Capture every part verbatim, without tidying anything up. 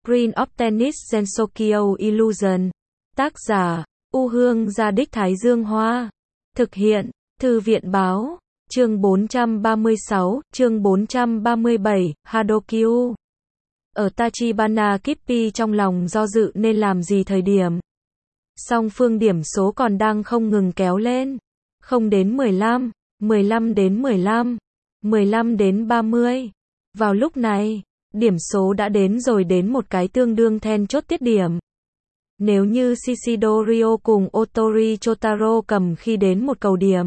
Green of Tennis Gensokyo Illusion. Tác giả, U Hương Gia Đích Thái Dương Hoa. Thực hiện, Thư viện Báo. Chương bốn trăm ba mươi sáu, chương bốn trăm ba mươi bảy, Hadokyu. Ở Tachibana Kippi trong lòng do dự nên làm gì thời điểm. Song phương điểm số còn đang không ngừng kéo lên. Không đến mười lăm, mười lăm đến mười lăm, mười lăm đến ba mươi. Vào lúc này, điểm số đã đến rồi đến một cái tương đương then chốt tiết điểm. Nếu như Shishido Ryo cùng Otori Chotaro cầm khi đến một cầu điểm.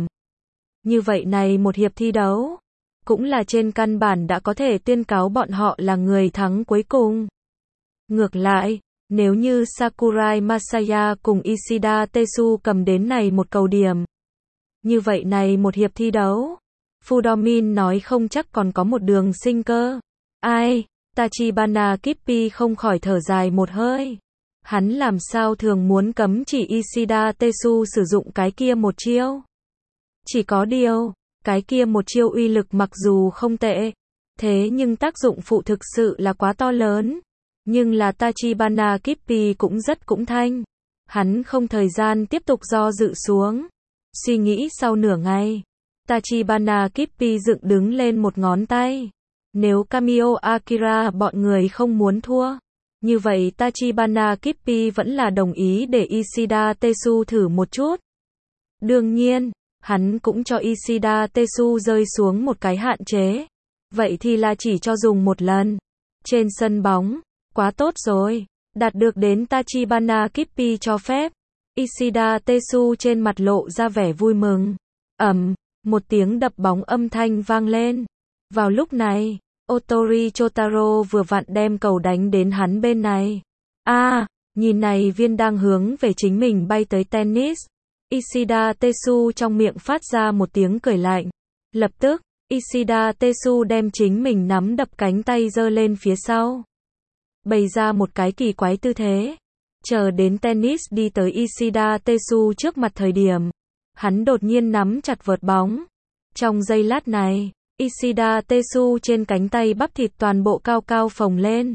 Như vậy này một hiệp thi đấu, cũng là trên căn bản đã có thể tuyên cáo bọn họ là người thắng cuối cùng. Ngược lại, nếu như Sakurai Masaya cùng Ishida Tetsu cầm đến này một cầu điểm. Như vậy này một hiệp thi đấu, Fudomin nói không chắc còn có một đường sinh cơ. Ai, Tachibana Kippi không khỏi thở dài một hơi. Hắn làm sao thường muốn cấm chỉ Ishida Tetsu sử dụng cái kia một chiêu. Chỉ có điều, cái kia một chiêu uy lực mặc dù không tệ, thế nhưng tác dụng phụ thực sự là quá to lớn. Nhưng là Tachibana Kippi cũng rất cũng thanh. Hắn không thời gian tiếp tục do dự xuống. Suy nghĩ sau nửa ngày, Tachibana Kippi dựng đứng lên một ngón tay. Nếu Kamio Akira bọn người không muốn thua, như vậy Tachibana Kippi vẫn là đồng ý để Ishida Tetsu thử một chút. Đương nhiên, hắn cũng cho Ishida Tetsu rơi xuống một cái hạn chế. Vậy thì là chỉ cho dùng một lần. Trên sân bóng, quá tốt rồi, đạt được đến Tachibana Kippi cho phép. Ishida Tetsu trên mặt lộ ra vẻ vui mừng. Ầm, một tiếng đập bóng âm thanh vang lên. Vào lúc này, Otori Chotaro vừa vặn đem cầu đánh đến hắn bên này. A, à, nhìn này viên đang hướng về chính mình bay tới tennis. Ishida Tetsu trong miệng phát ra một tiếng cười lạnh. Lập tức, Ishida Tetsu đem chính mình nắm đập cánh tay giơ lên phía sau. Bày ra một cái kỳ quái tư thế. Chờ đến tennis đi tới Ishida Tetsu trước mặt thời điểm. Hắn đột nhiên nắm chặt vợt bóng. Trong giây lát này, Ishida Tetsu trên cánh tay bắp thịt toàn bộ cao cao phồng lên.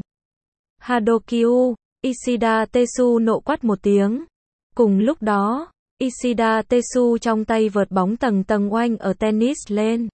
Hadokyu, Ishida Tetsu nộ quát một tiếng. Cùng lúc đó, Ishida Tetsu trong tay vợt bóng tầng tầng oanh ở tennis lên.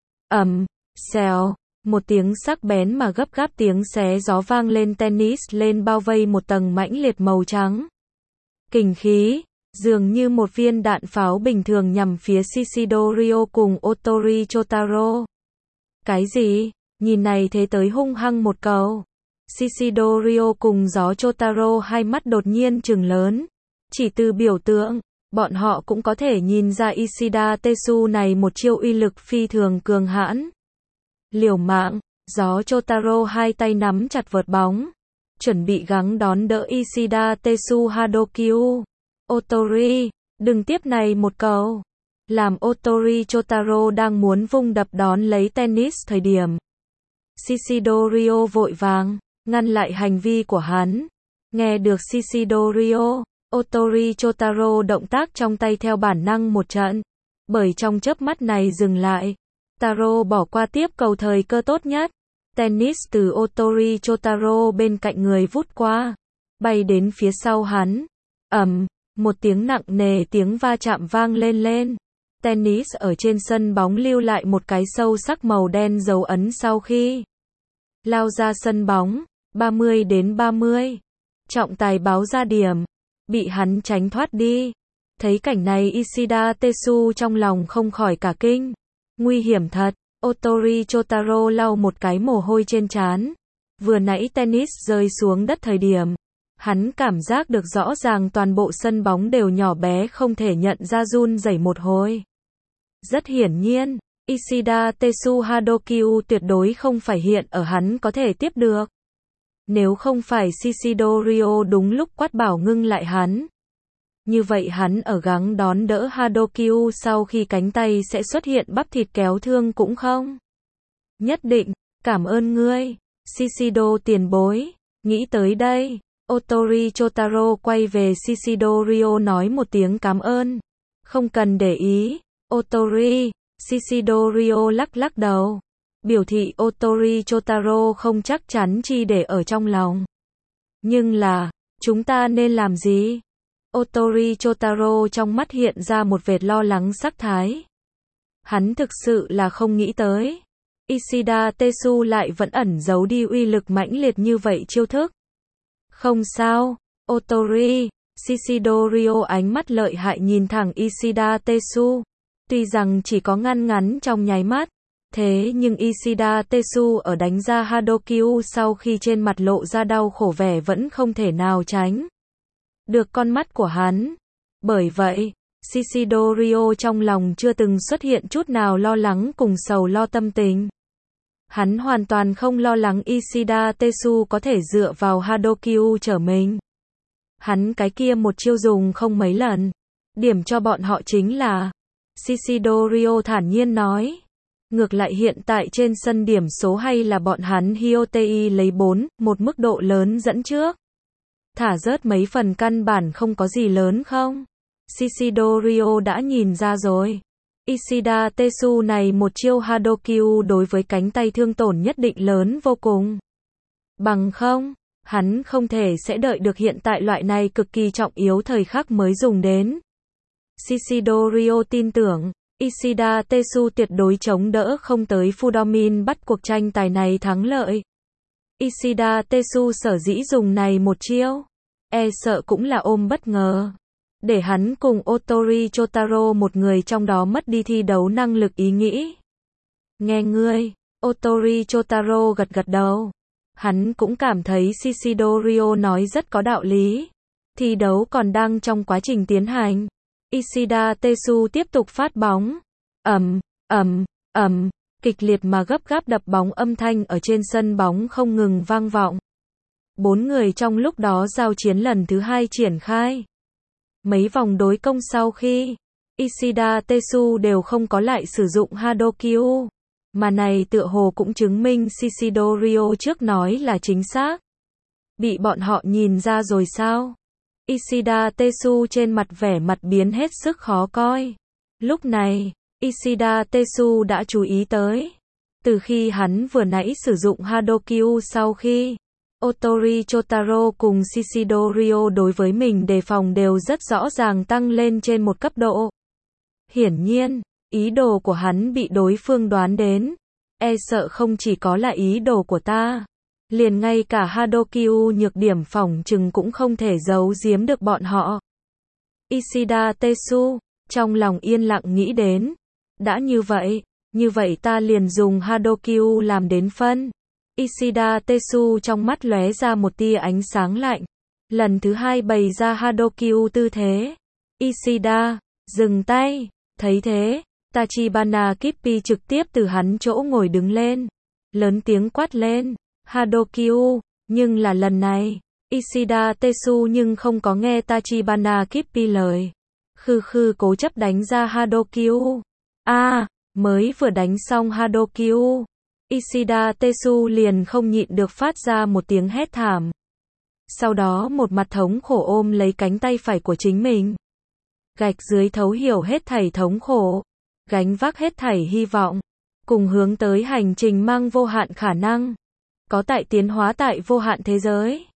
Ầm, xèo, một tiếng sắc bén mà gấp gáp tiếng xé gió vang lên tennis lên bao vây một tầng mãnh liệt màu trắng. Kình khí, dường như một viên đạn pháo bình thường nhằm phía Shishido Ryo cùng Otori Chotaro. Cái gì? Nhìn này thế tới hung hăng một cầu. Shishido Ryo cùng gió Chotaro hai mắt đột nhiên trừng lớn. Chỉ từ biểu tượng, bọn họ cũng có thể nhìn ra Ishida Tetsu này một chiêu uy lực phi thường cường hãn. Liều mạng, gió Chotaro hai tay nắm chặt vợt bóng, chuẩn bị gắng đón đỡ Ishida Tetsu Hadokyu. Otori, đừng tiếp này một cầu. Làm Otori Chotaro đang muốn vung đập đón lấy tennis thời điểm. Shishido Ryo vội vàng, ngăn lại hành vi của hắn. Nghe được Shishido Ryo, Otori Chotaro động tác trong tay theo bản năng một trận. Bởi trong chớp mắt này dừng lại. Taro bỏ qua tiếp cầu thời cơ tốt nhất. Tennis từ Otori Chotaro bên cạnh người vút qua. Bay đến phía sau hắn. Ầm, một tiếng nặng nề tiếng va chạm vang lên lên. Tennis ở trên sân bóng lưu lại một cái sâu sắc màu đen dấu ấn sau khi lao ra sân bóng. ba mươi đến ba mươi. Trọng tài báo ra điểm. Bị hắn tránh thoát đi. Thấy cảnh này Ishida Tetsu trong lòng không khỏi cả kinh. Nguy hiểm thật. Otori Chotaro lau một cái mồ hôi trên trán. Vừa nãy tennis rơi xuống đất thời điểm. Hắn cảm giác được rõ ràng toàn bộ sân bóng đều nhỏ bé không thể nhận ra run rẩy một hồi. Rất hiển nhiên, Ishida Tetsu Hadokyu tuyệt đối không phải hiện ở hắn có thể tiếp được. Nếu không phải Shishido Ryo đúng lúc quát bảo ngưng lại hắn. Như vậy hắn ở gắng đón đỡ Hadokyu sau khi cánh tay sẽ xuất hiện bắp thịt kéo thương cũng không. Nhất định, cảm ơn ngươi, Shishido tiền bối. Nghĩ tới đây, Otori Chotaro quay về Shishido Ryo nói một tiếng cảm ơn. Không cần để ý, Otori, Shishido Ryo lắc lắc đầu. Biểu thị Otori Chotaro không chắc chắn chi để ở trong lòng. Nhưng là, chúng ta nên làm gì? Otori Chotaro trong mắt hiện ra một vệt lo lắng sắc thái. Hắn thực sự là không nghĩ tới. Ishida Tetsu lại vẫn ẩn giấu đi uy lực mãnh liệt như vậy chiêu thức. Không sao, Otori, Shishidorio ánh mắt lợi hại nhìn thẳng Ishida Tetsu. Tuy rằng chỉ có ngăn ngắn trong nháy mắt, thế nhưng Ishida Tetsu ở đánh ra Hadokyu sau khi trên mặt lộ ra đau khổ vẻ vẫn không thể nào tránh được con mắt của hắn. Bởi vậy, Shishidorio trong lòng chưa từng xuất hiện chút nào lo lắng cùng sầu lo tâm tình. Hắn hoàn toàn không lo lắng Ishida Tetsu có thể dựa vào Hadokyu trở mình. Hắn cái kia một chiêu dùng không mấy lần. Điểm cho bọn họ chính là, Shishidorio thản nhiên nói. Ngược lại hiện tại trên sân điểm số hay là bọn hắn Hyotei lấy bốn, một mức độ lớn dẫn trước. Thả rớt mấy phần căn bản không có gì lớn không? Shishidorio đã nhìn ra rồi. Ishida Tetsu này một chiêu Hadokyu đối với cánh tay thương tổn nhất định lớn vô cùng. Bằng không, hắn không thể sẽ đợi được hiện tại loại này cực kỳ trọng yếu thời khắc mới dùng đến. Shishidorio tin tưởng, Ishida Tetsu tuyệt đối chống đỡ không tới Fudomin bắt cuộc tranh tài này thắng lợi. Ishida Tetsu sở dĩ dùng này một chiêu, e sợ cũng là ôm bất ngờ. Để hắn cùng Otori Chotaro một người trong đó mất đi thi đấu năng lực ý nghĩ. Nghe ngươi, Otori Chotaro gật gật đầu. Hắn cũng cảm thấy Shishidorio nói rất có đạo lý. Thi đấu còn đang trong quá trình tiến hành. Ishida Tetsu tiếp tục phát bóng. Ầm, ầm, ầm, kịch liệt mà gấp gáp đập bóng âm thanh ở trên sân bóng không ngừng vang vọng. Bốn người trong lúc đó giao chiến lần thứ hai triển khai. Mấy vòng đối công sau khi, Ishida Tetsu đều không có lại sử dụng Hadokyu. Mà này tựa hồ cũng chứng minh Shishidorio trước nói là chính xác. Bị bọn họ nhìn ra rồi sao? Ishida Tetsu trên mặt vẻ mặt biến hết sức khó coi. Lúc này, Ishida Tetsu đã chú ý tới. Từ khi hắn vừa nãy sử dụng Hadokyu sau khi, Otori Chotaro cùng Shishidorio đối với mình đề phòng đều rất rõ ràng tăng lên trên một cấp độ. Hiển nhiên, ý đồ của hắn bị đối phương đoán đến. E sợ không chỉ có là ý đồ của ta. Liền ngay cả Hadokyu nhược điểm phỏng chừng cũng không thể giấu giếm được bọn họ. Ishida Tetsu, trong lòng yên lặng nghĩ đến. Đã như vậy, như vậy ta liền dùng Hadokyu làm đến phân. Ishida Tetsu trong mắt lóe ra một tia ánh sáng lạnh. Lần thứ hai bày ra Hadokyu tư thế. Ishida, dừng tay. Thấy thế, Tachibana Kippi trực tiếp từ hắn chỗ ngồi đứng lên. Lớn tiếng quát lên. Hadokyu, nhưng là lần này, Ishida Tetsu nhưng không có nghe Tachibana Kippi lời. Khư khư cố chấp đánh ra Hadokyu. A, à, mới vừa đánh xong Hadokyu. Ishida Tetsu liền không nhịn được phát ra một tiếng hét thảm. Sau đó một mặt thống khổ ôm lấy cánh tay phải của chính mình. Gạch dưới thấu hiểu hết thảy thống khổ. Gánh vác hết thảy hy vọng. Cùng hướng tới hành trình mang vô hạn khả năng. Có tại tiến hóa tại vô hạn thế giới.